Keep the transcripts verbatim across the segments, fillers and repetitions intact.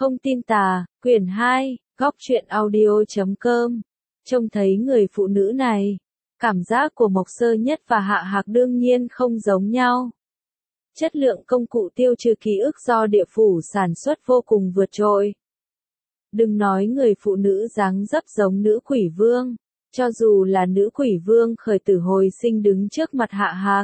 Không tin tà, quyển hai, góc truyện audio chấm com. Trông thấy người phụ nữ này, cảm giác của Mộc Sơ Nhất và Hạ Hạc đương nhiên không giống nhau. Chất lượng công cụ tiêu trừ ký ức do địa phủ sản xuất vô cùng vượt trội. Đừng nói người phụ nữ dáng dấp giống nữ quỷ vương, cho dù là nữ quỷ vương khởi tử hồi sinh đứng trước mặt Hạ Hạc.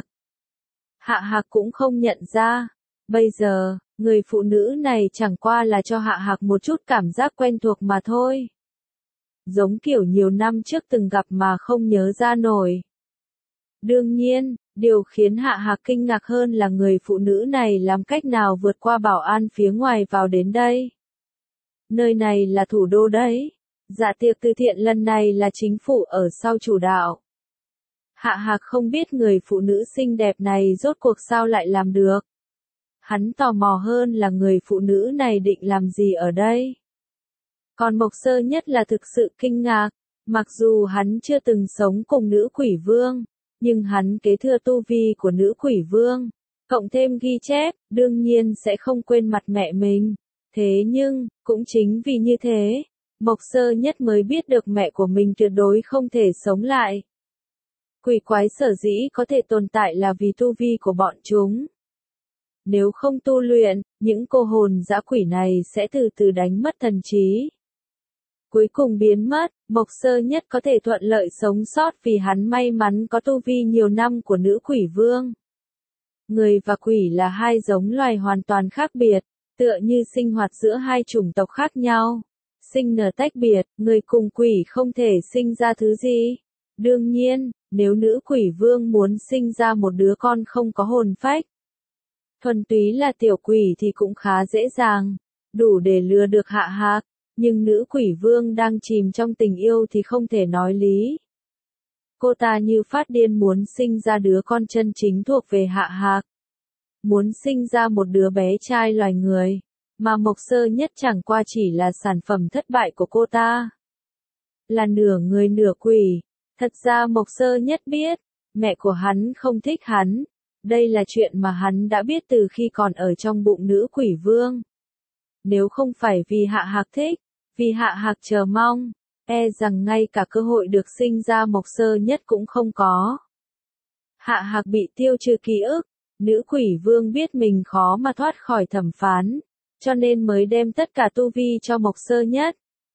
Hạ Hạc cũng không nhận ra. Bây giờ, người phụ nữ này chẳng qua là cho Hạ Hạc một chút cảm giác quen thuộc mà thôi. Giống kiểu nhiều năm trước từng gặp mà không nhớ ra nổi. Đương nhiên, điều khiến Hạ Hạc kinh ngạc hơn là người phụ nữ này làm cách nào vượt qua bảo an phía ngoài vào đến đây. Nơi này là thủ đô đấy. Dạ tiệc từ thiện lần này là chính phủ ở sau chủ đạo. Hạ Hạc không biết người phụ nữ xinh đẹp này rốt cuộc sao lại làm được. Hắn tò mò hơn là người phụ nữ này định làm gì ở đây. Còn Mộc Sơ Nhất là thực sự kinh ngạc, mặc dù hắn chưa từng sống cùng nữ quỷ vương, nhưng hắn kế thừa tu vi của nữ quỷ vương, cộng thêm ghi chép, đương nhiên sẽ không quên mặt mẹ mình. Thế nhưng, cũng chính vì như thế, Mộc Sơ Nhất mới biết được mẹ của mình tuyệt đối không thể sống lại. Quỷ quái sở dĩ có thể tồn tại là vì tu vi của bọn chúng. Nếu không tu luyện, những cô hồn dã quỷ này sẽ từ từ đánh mất thần trí. Cuối cùng biến mất, Mộc Sơ Nhất có thể thuận lợi sống sót vì hắn may mắn có tu vi nhiều năm của nữ quỷ vương. Người và quỷ là hai giống loài hoàn toàn khác biệt, tựa như sinh hoạt giữa hai chủng tộc khác nhau. Sinh nở tách biệt, người cùng quỷ không thể sinh ra thứ gì. Đương nhiên, nếu nữ quỷ vương muốn sinh ra một đứa con không có hồn phách, thuần túy là tiểu quỷ thì cũng khá dễ dàng, đủ để lừa được Hạ Hạc, nhưng nữ quỷ vương đang chìm trong tình yêu thì không thể nói lý. Cô ta như phát điên muốn sinh ra đứa con chân chính thuộc về Hạ Hạc. Muốn sinh ra một đứa bé trai loài người, mà Mộc Sơ Nhất chẳng qua chỉ là sản phẩm thất bại của cô ta. Là nửa người nửa quỷ, thật ra Mộc Sơ Nhất biết, mẹ của hắn không thích hắn. Đây là chuyện mà hắn đã biết từ khi còn ở trong bụng nữ quỷ vương. Nếu không phải vì Hạ Hạc thích, vì Hạ Hạc chờ mong, e rằng ngay cả cơ hội được sinh ra Mộc Sơ Nhất cũng không có. Hạ Hạc bị tiêu trừ ký ức, nữ quỷ vương biết mình khó mà thoát khỏi thẩm phán, cho nên mới đem tất cả tu vi cho Mộc Sơ Nhất.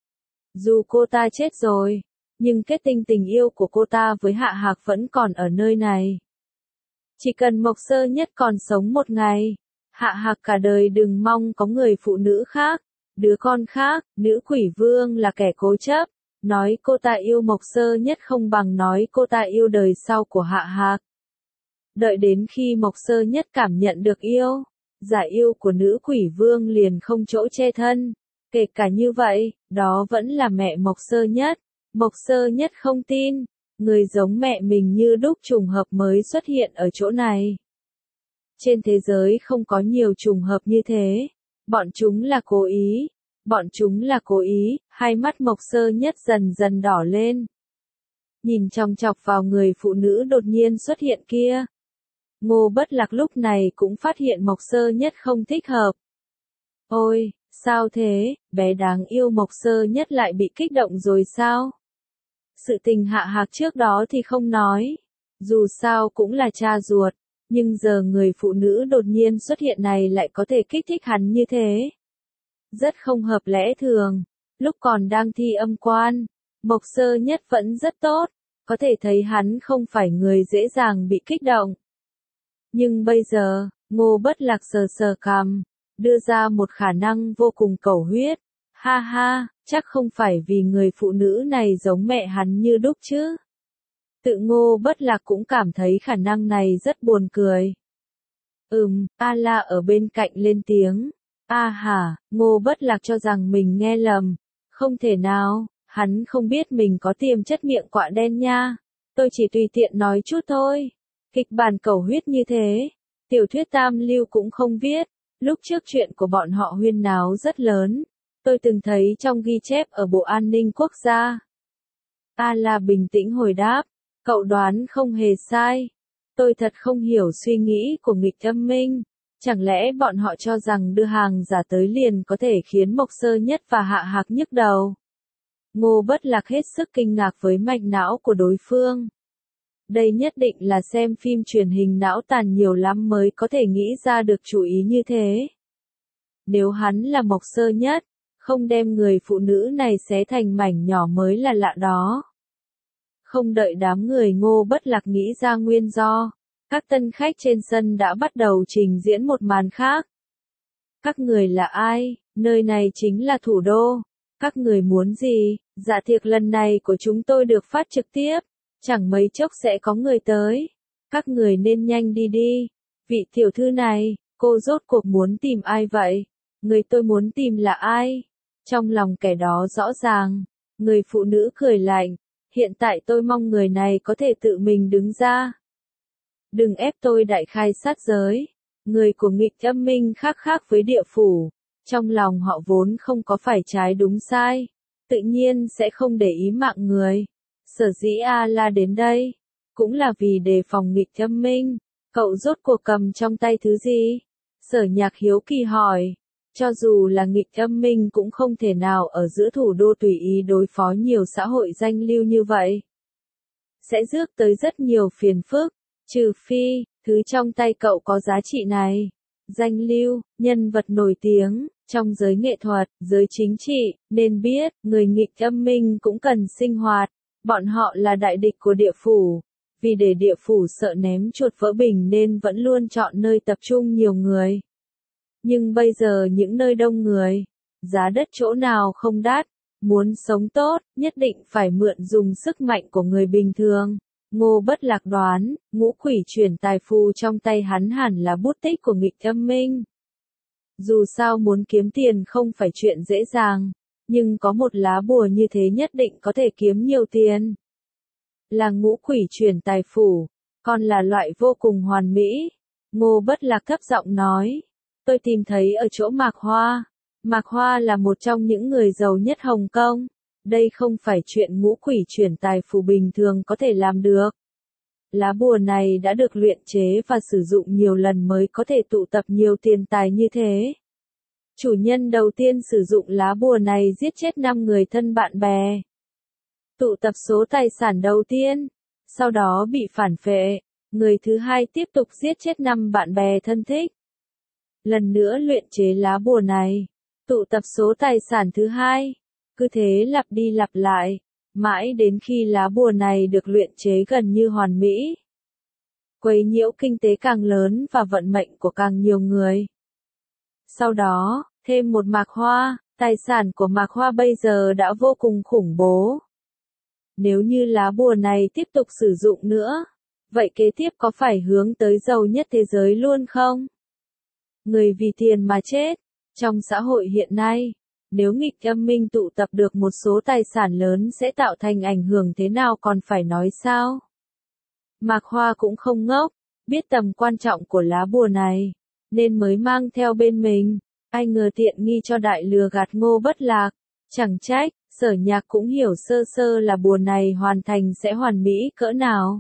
Dù cô ta chết rồi, nhưng kết tinh tình yêu của cô ta với Hạ Hạc vẫn còn ở nơi này. Chỉ cần Mộc Sơ Nhất còn sống một ngày, Hạ Hạc cả đời đừng mong có người phụ nữ khác, đứa con khác. Nữ quỷ vương là kẻ cố chấp, nói cô ta yêu Mộc Sơ Nhất không bằng nói cô ta yêu đời sau của Hạ Hạc. Đợi đến khi Mộc Sơ Nhất cảm nhận được yêu, giả yêu của nữ quỷ vương liền không chỗ che thân. Kể cả như vậy, đó vẫn là mẹ Mộc Sơ Nhất. Mộc Sơ Nhất không tin. Người giống mẹ mình như đúc trùng hợp mới xuất hiện ở chỗ này. Trên thế giới không có nhiều trùng hợp như thế. Bọn chúng là cố ý. Bọn chúng là cố ý. Hai mắt Mộc Sơ Nhất dần dần đỏ lên. Nhìn chòng chọc vào người phụ nữ đột nhiên xuất hiện kia. Ngô Bất Lạc lúc này cũng phát hiện Mộc Sơ Nhất không thích hợp. Ôi, sao thế, bé đáng yêu Mộc Sơ Nhất lại bị kích động rồi sao? Sự tình Hạ Hạc trước đó thì không nói, dù sao cũng là cha ruột, nhưng giờ người phụ nữ đột nhiên xuất hiện này lại có thể kích thích hắn như thế. Rất không hợp lẽ thường, lúc còn đang thi âm quan, Mộc Sơ Nhất vẫn rất tốt, có thể thấy hắn không phải người dễ dàng bị kích động. Nhưng bây giờ, Ngô Bất Lạc sờ sờ cằm, đưa ra một khả năng vô cùng cầu huyết. Ha ha, chắc không phải vì người phụ nữ này giống mẹ hắn như đúc chứ. Tự Ngô Bất Lạc cũng cảm thấy khả năng này rất buồn cười. Ừm, A La ở bên cạnh lên tiếng. A hả, Ngô Bất Lạc cho rằng mình nghe lầm. Không thể nào, hắn không biết mình có tiềm chất miệng quạ đen nha. Tôi chỉ tùy tiện nói chút thôi. Kịch bản cầu huyết như thế, tiểu thuyết tam lưu cũng không viết. Lúc trước chuyện của bọn họ huyên náo rất lớn. Tôi từng thấy trong ghi chép ở Bộ An ninh Quốc gia. A La bình tĩnh hồi đáp, cậu đoán không hề sai. Tôi thật không hiểu suy nghĩ của nghịch âm minh. Chẳng lẽ bọn họ cho rằng đưa hàng giả tới liền có thể khiến Mộc Sơ Nhất và Hạ Hạc nhức đầu? Ngô Bất Lạc hết sức kinh ngạc với mạch não của đối phương. Đây nhất định là xem phim truyền hình não tàn nhiều lắm mới có thể nghĩ ra được chủ ý như thế. Nếu hắn là Mộc Sơ Nhất, không đem người phụ nữ này xé thành mảnh nhỏ mới là lạ đó. Không đợi đám người Ngô Bất Lạc nghĩ ra nguyên do, các tân khách trên sân đã bắt đầu trình diễn một màn khác. Các người là ai? Nơi này chính là thủ đô. Các người muốn gì? Dạ tiệc lần này của chúng tôi được phát trực tiếp. Chẳng mấy chốc sẽ có người tới. Các người nên nhanh đi đi. Vị tiểu thư này, cô rốt cuộc muốn tìm ai vậy? Người tôi muốn tìm là ai? Trong lòng kẻ đó rõ ràng. Người phụ nữ cười lạnh. Hiện tại tôi mong người này có thể tự mình đứng ra. Đừng ép tôi đại khai sát giới. Người của nghịch âm minh khác khác với địa phủ. Trong lòng họ vốn không có phải trái đúng sai. Tự nhiên sẽ không để ý mạng người. Sở dĩ A-la đến đây. Cũng là vì đề phòng nghịch âm minh. Cậu rốt cuộc cầm trong tay thứ gì? Sở Nhạc hiếu kỳ hỏi. Cho dù là nghịch âm minh cũng không thể nào ở giữa thủ đô tùy ý đối phó nhiều xã hội danh lưu như vậy. Sẽ rước tới rất nhiều phiền phức. Trừ phi, thứ trong tay cậu có giá trị này. Danh lưu, nhân vật nổi tiếng, trong giới nghệ thuật, giới chính trị, nên biết, người nghịch âm minh cũng cần sinh hoạt. Bọn họ là đại địch của địa phủ. Vì để địa phủ sợ ném chuột vỡ bình nên vẫn luôn chọn nơi tập trung nhiều người. Nhưng bây giờ những nơi đông người, giá đất chỗ nào không đắt, muốn sống tốt, nhất định phải mượn dùng sức mạnh của người bình thường. Ngô Bất Lạc đoán, ngũ quỷ chuyển tài phù trong tay hắn hẳn là bút tích của nghịch âm minh. Dù sao muốn kiếm tiền không phải chuyện dễ dàng, nhưng có một lá bùa như thế nhất định có thể kiếm nhiều tiền. Là ngũ quỷ chuyển tài phù, còn là loại vô cùng hoàn mỹ. Ngô Bất Lạc thấp giọng nói, tôi tìm thấy ở chỗ Mạc Hoa. Mạc Hoa là một trong những người giàu nhất Hồng Kông. Đây không phải chuyện ngũ quỷ chuyển tài phù bình thường có thể làm được. Lá bùa này đã được luyện chế và sử dụng nhiều lần mới có thể tụ tập nhiều tiền tài như thế. Chủ nhân đầu tiên sử dụng lá bùa này giết chết năm người thân bạn bè. Tụ tập số tài sản đầu tiên, sau đó bị phản phệ. Người thứ hai tiếp tục giết chết năm bạn bè thân thích. Lần nữa luyện chế lá bùa này, tụ tập số tài sản thứ hai. Cứ thế lặp đi lặp lại, mãi đến khi lá bùa này được luyện chế gần như hoàn mỹ. Quấy nhiễu kinh tế càng lớn và vận mệnh của càng nhiều người. Sau đó, thêm một Mạc Hoa, tài sản của Mạc Hoa bây giờ đã vô cùng khủng bố. Nếu như lá bùa này tiếp tục sử dụng nữa, vậy kế tiếp có phải hướng tới giàu nhất thế giới luôn không? Người vì tiền mà chết, trong xã hội hiện nay. Nếu nghịch âm minh tụ tập được một số tài sản lớn sẽ tạo thành ảnh hưởng thế nào còn phải nói sao? Mạc Hoa cũng không ngốc, biết tầm quan trọng của lá bùa này, nên mới mang theo bên mình. Ai ngờ tiện nghi cho đại lừa gạt Ngô Bất Lạc. Chẳng trách, Sở Nhạc cũng hiểu sơ sơ là bùa này hoàn thành sẽ hoàn mỹ cỡ nào.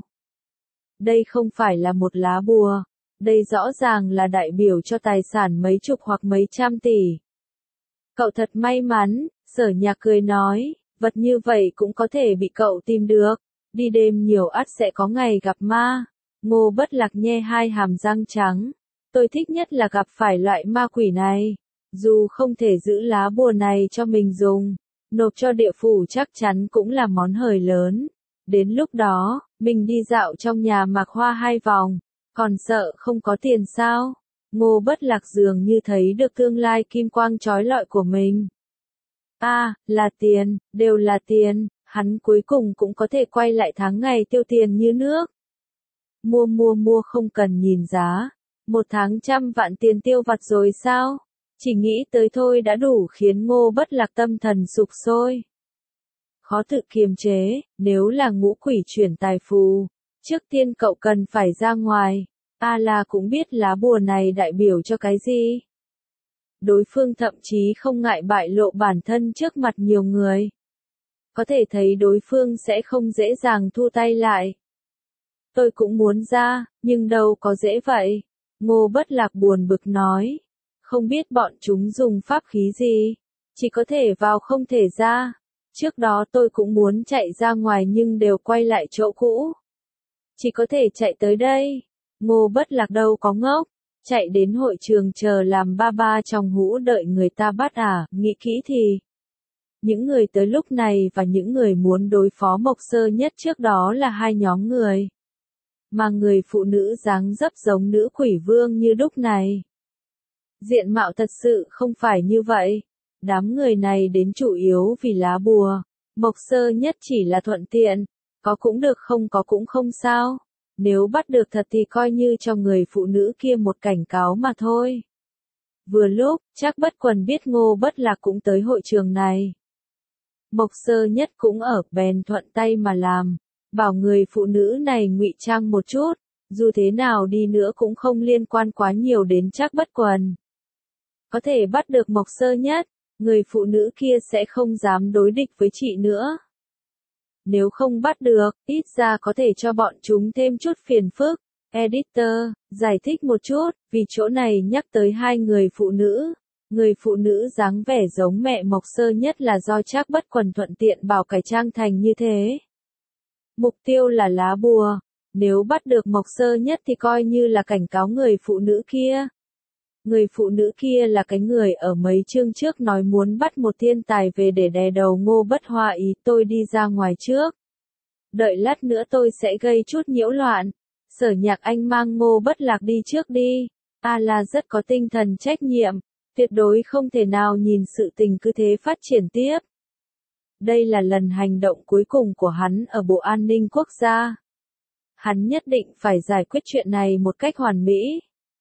Đây không phải là một lá bùa, đây rõ ràng là đại biểu cho tài sản mấy chục hoặc mấy trăm tỷ. Cậu thật may mắn, Sở Nhạc cười nói, vật như vậy cũng có thể bị cậu tìm được, đi đêm nhiều ắt sẽ có ngày gặp ma. Ngô Bất Lạc nhe hai hàm răng trắng, tôi thích nhất là gặp phải loại ma quỷ này, dù không thể giữ lá bùa này cho mình dùng, nộp cho địa phủ chắc chắn cũng là món hời lớn. Đến lúc đó, mình đi dạo trong nhà Mạc Hoa hai vòng, còn sợ không có tiền sao? Ngô Bất Lạc dường như thấy được tương lai kim quang chói lọi của mình. A, à, là tiền, đều là tiền, hắn cuối cùng cũng có thể quay lại tháng ngày tiêu tiền như nước. Mua mua mua không cần nhìn giá, một tháng trăm vạn tiền tiêu vặt rồi sao? Chỉ nghĩ tới thôi đã đủ khiến Ngô Bất Lạc tâm thần sục sôi. Khó tự kiềm chế, nếu là ngũ quỷ chuyển tài phù, trước tiên cậu cần phải ra ngoài. A-la cũng biết lá bùa này đại biểu cho cái gì. Đối phương thậm chí không ngại bại lộ bản thân trước mặt nhiều người. Có thể thấy đối phương sẽ không dễ dàng thu tay lại. Tôi cũng muốn ra, nhưng đâu có dễ vậy. Ngô Bất Lạc buồn bực nói. Không biết bọn chúng dùng pháp khí gì. Chỉ có thể vào không thể ra. Trước đó tôi cũng muốn chạy ra ngoài nhưng đều quay lại chỗ cũ. Chỉ có thể chạy tới đây. Ngô Bất Lạc đâu có ngốc. Chạy đến hội trường chờ làm ba ba trong hũ đợi người ta bắt à, nghĩ kỹ thì. Những người tới lúc này và những người muốn đối phó Mộc Sơ Nhất trước đó là hai nhóm người. Mà người phụ nữ dáng dấp giống nữ quỷ vương như đúc này. Diện mạo thật sự không phải như vậy. Đám người này đến chủ yếu vì lá bùa. Mộc Sơ Nhất chỉ là thuận tiện. Có cũng được không có cũng không sao. Nếu bắt được thật thì coi như cho người phụ nữ kia một cảnh cáo mà thôi. Vừa lúc, Trác Bất Quần biết Ngô Bất Lạc cũng tới hội trường này. Mộc Sơ Nhất cũng ở, bèn thuận tay mà làm. Bảo người phụ nữ này ngụy trang một chút. Dù thế nào đi nữa cũng không liên quan quá nhiều đến Trác Bất Quần. Có thể bắt được Mộc Sơ Nhất, người phụ nữ kia sẽ không dám đối địch với chị nữa. Nếu không bắt được, ít ra có thể cho bọn chúng thêm chút phiền phức. Editor, giải thích một chút, vì chỗ này nhắc tới hai người phụ nữ. Người phụ nữ dáng vẻ giống mẹ Mộc Sơ Nhất là do Trác Bất Quần thuận tiện bảo cải trang thành như thế. Mục tiêu là lá bùa. Nếu bắt được Mộc Sơ Nhất thì coi như là cảnh cáo người phụ nữ kia. Người phụ nữ kia là cái người ở mấy chương trước nói muốn bắt một thiên tài về để đè đầu Ngô Bất Hoa ý tôi đi ra ngoài trước. Đợi lát nữa tôi sẽ gây chút nhiễu loạn. Sở Nhạc anh mang Ngô Bất Lạc đi trước đi. A La rất có tinh thần trách nhiệm. Tuyệt đối không thể nào nhìn sự tình cứ thế phát triển tiếp. Đây là lần hành động cuối cùng của hắn ở Bộ An ninh Quốc gia. Hắn nhất định phải giải quyết chuyện này một cách hoàn mỹ.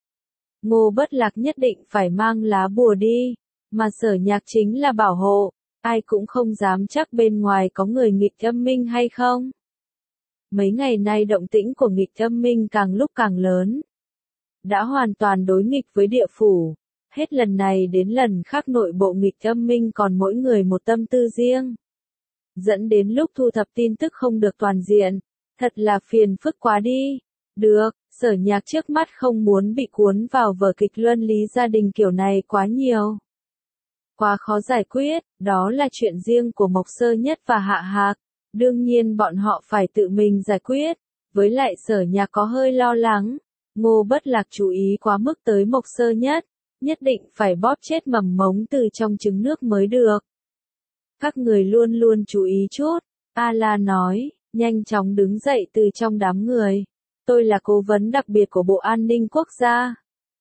Ngô Bất Lạc nhất định phải mang lá bùa đi, mà Sở Nhạc chính là bảo hộ, ai cũng không dám chắc bên ngoài có người nghịch âm minh hay không. Mấy ngày nay động tĩnh của nghịch âm minh càng lúc càng lớn. Đã hoàn toàn đối nghịch với địa phủ, hết lần này đến lần khác nội bộ nghịch âm minh còn mỗi người một tâm tư riêng. Dẫn đến lúc thu thập tin tức không được toàn diện, thật là phiền phức quá đi. Được, Sở Nhạc trước mắt không muốn bị cuốn vào vở kịch luân lý gia đình kiểu này quá nhiều. Quá khó giải quyết, đó là chuyện riêng của Mộc Sơ Nhất và Hạ Hạc. Đương nhiên bọn họ phải tự mình giải quyết. Với lại Sở Nhạc có hơi lo lắng. Ngô Bất Lạc chú ý quá mức tới Mộc Sơ Nhất. Nhất định phải bóp chết mầm mống từ trong trứng nước mới được. Các người luôn luôn chú ý chút. A La nói, nhanh chóng đứng dậy từ trong đám người. Tôi là cố vấn đặc biệt của Bộ An ninh Quốc gia.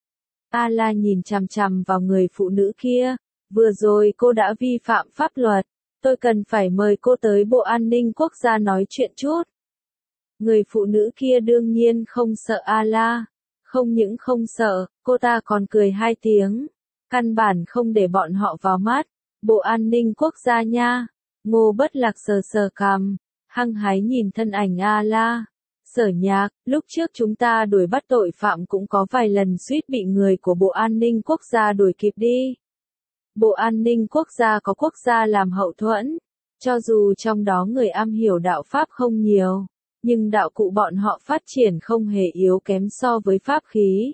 A La nhìn chằm chằm vào người phụ nữ kia. Vừa rồi cô đã vi phạm pháp luật. Tôi cần phải mời cô tới Bộ An ninh Quốc gia nói chuyện chút. Người phụ nữ kia đương nhiên không sợ A La. Không những không sợ, cô ta còn cười hai tiếng. Căn bản không để bọn họ vào mắt. Bộ An ninh Quốc gia nha. Ngô Bất Lạc sờ sờ cằm, hăng hái nhìn thân ảnh A La. Sở Nhạc, lúc trước chúng ta đuổi bắt tội phạm cũng có vài lần suýt bị người của Bộ An ninh Quốc gia đuổi kịp đi. Bộ An ninh Quốc gia có quốc gia làm hậu thuẫn. Cho dù trong đó người am hiểu đạo Pháp không nhiều, nhưng đạo cụ bọn họ phát triển không hề yếu kém so với pháp khí.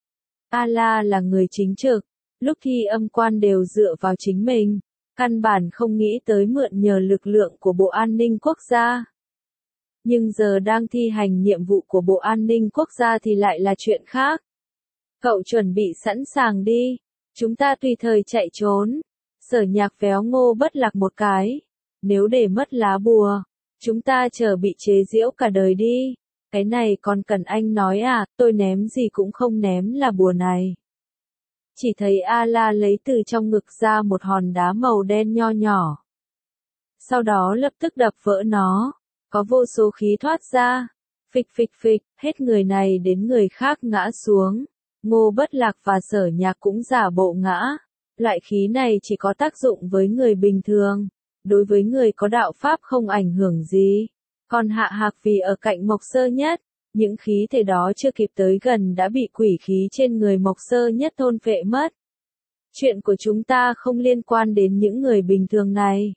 A La là người chính trực, lúc thi âm quan đều dựa vào chính mình, căn bản không nghĩ tới mượn nhờ lực lượng của Bộ An ninh Quốc gia. Nhưng giờ đang thi hành nhiệm vụ của Bộ An ninh Quốc gia thì lại là chuyện khác. Cậu chuẩn bị sẵn sàng đi, chúng ta tùy thời chạy trốn. Sở Nhạc véo Ngô Bất Lạc một cái. Nếu để mất lá bùa, chúng ta chờ bị chế giễu cả đời đi. Cái này còn cần anh nói à, tôi ném gì cũng không ném là bùa này. Chỉ thấy A La lấy từ trong ngực ra một hòn đá màu đen nho nhỏ. Sau đó lập tức đập vỡ nó. Có vô số khí thoát ra. Phịch phịch phịch, hết người này đến người khác ngã xuống. Ngô Bất Lạc và Sở Nhạc cũng giả bộ ngã. Loại khí này chỉ có tác dụng với người bình thường. Đối với người có đạo Pháp không ảnh hưởng gì. Còn Hạ Hạc vì ở cạnh Mộc Sơ Nhất, những khí thể đó chưa kịp tới gần đã bị quỷ khí trên người Mộc Sơ Nhất thôn phệ mất. Chuyện của chúng ta không liên quan đến những người bình thường này.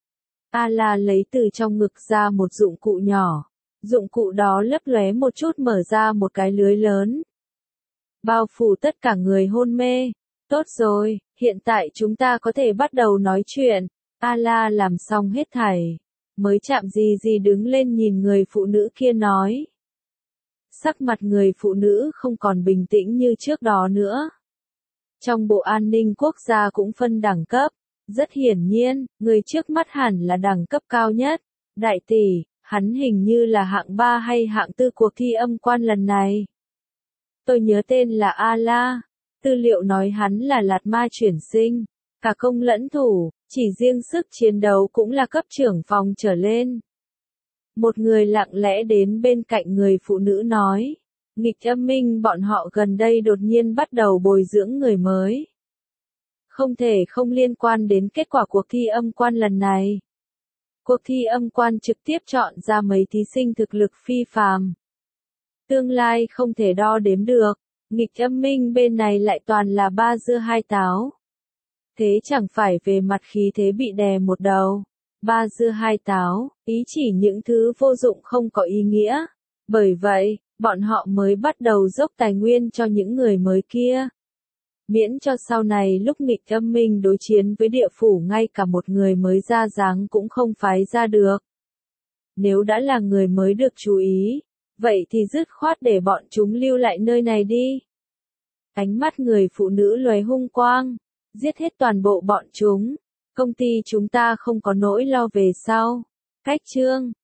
A La lấy từ trong ngực ra một dụng cụ nhỏ. Dụng cụ đó lấp lóe một chút mở ra một cái lưới lớn. bao phủ tất cả người hôn mê. Tốt rồi, hiện tại chúng ta có thể bắt đầu nói chuyện. A-la làm xong hết thảy, mới chạm gì gì đứng lên nhìn người phụ nữ kia nói. Sắc mặt người phụ nữ không còn bình tĩnh như trước đó nữa. Trong Bộ An ninh Quốc gia cũng phân đẳng cấp. Rất hiển nhiên, người trước mắt hẳn là đẳng cấp cao nhất. Đại tỷ, hắn hình như là hạng ba hay hạng tư cuộc thi âm quan lần này. Tôi nhớ tên là A-la. Tư liệu nói hắn là lạt ma chuyển sinh. Cả công lẫn thủ, chỉ riêng sức chiến đấu cũng là cấp trưởng phòng trở lên. Một người lặng lẽ đến bên cạnh người phụ nữ nói. Nghịch âm minh bọn họ gần đây đột nhiên bắt đầu bồi dưỡng người mới. Không thể không liên quan đến kết quả cuộc thi âm quan lần này. Cuộc thi âm quan trực tiếp chọn ra mấy thí sinh thực lực phi phàm. Tương lai không thể đo đếm được, nghịch âm minh bên này lại toàn là ba dưa hai táo. Thế chẳng phải về mặt khí thế bị đè một đầu. Ba dưa hai táo, ý chỉ những thứ vô dụng không có ý nghĩa. Bởi vậy, bọn họ mới bắt đầu dốc tài nguyên cho những người mới kia. Miễn cho sau này lúc nghịch âm minh đối chiến với địa phủ ngay cả một người mới ra dáng cũng không phái ra được. Nếu đã là người mới được chú ý, vậy thì dứt khoát để bọn chúng lưu lại nơi này đi. Ánh mắt người phụ nữ lóe hung quang, giết hết toàn bộ bọn chúng. Công ty chúng ta không có nỗi lo về sau. Cách chương